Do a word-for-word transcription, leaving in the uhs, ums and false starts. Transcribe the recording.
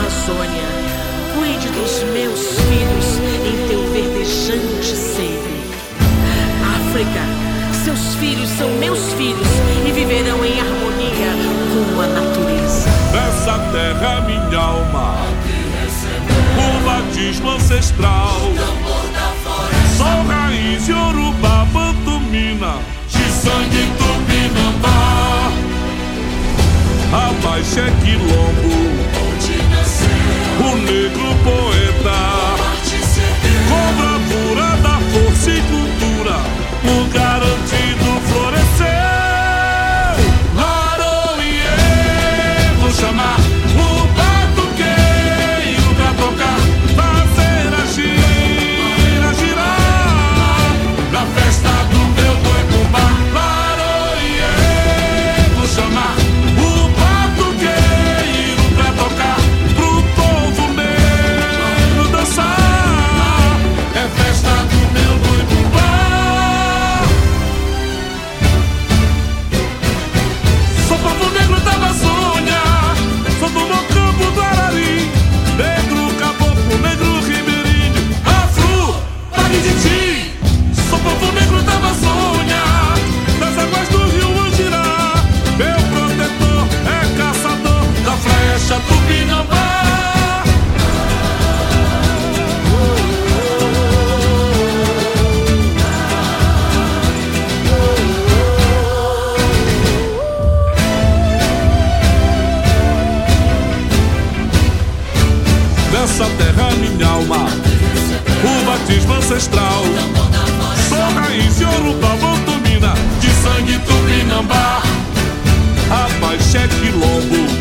Amazônia, cuide dos meus filhos em teu verdejante seio. África, seus filhos são meus filhos e viverão em harmonia com a natureza. Nessa terra minha alma, o batismo ancestral. Sou raiz Yorubá, Bantu-Mina, de sangue Tupinambá. Abaixé Quilombo, o negro poeta, com bravura da força e cultura, o garantido florescer. Laroie, vou chamar o batuqueiro pra tocar, fazer a gira, girar, na festa do meu boi bumbá. Laroie, vou chamar o batuqueiro pra tocar, pro povo negro dançar, é festa do meu boi bumbá. Sou povo negro da Amazônia, sou do Mocambo do Arari, negro caboclo, negro ribeirinho, afro, paguiditi. Sou povo negro da Amazônia, das águas do rio Andirá, meu protetor é caçador da flecha Tupinambá. Nessa terra minha alma, o batismo ancestral. Sou raiz Yorubá, Bantu-Mina, de sangue Tupinambá. Abaixé Quilombo,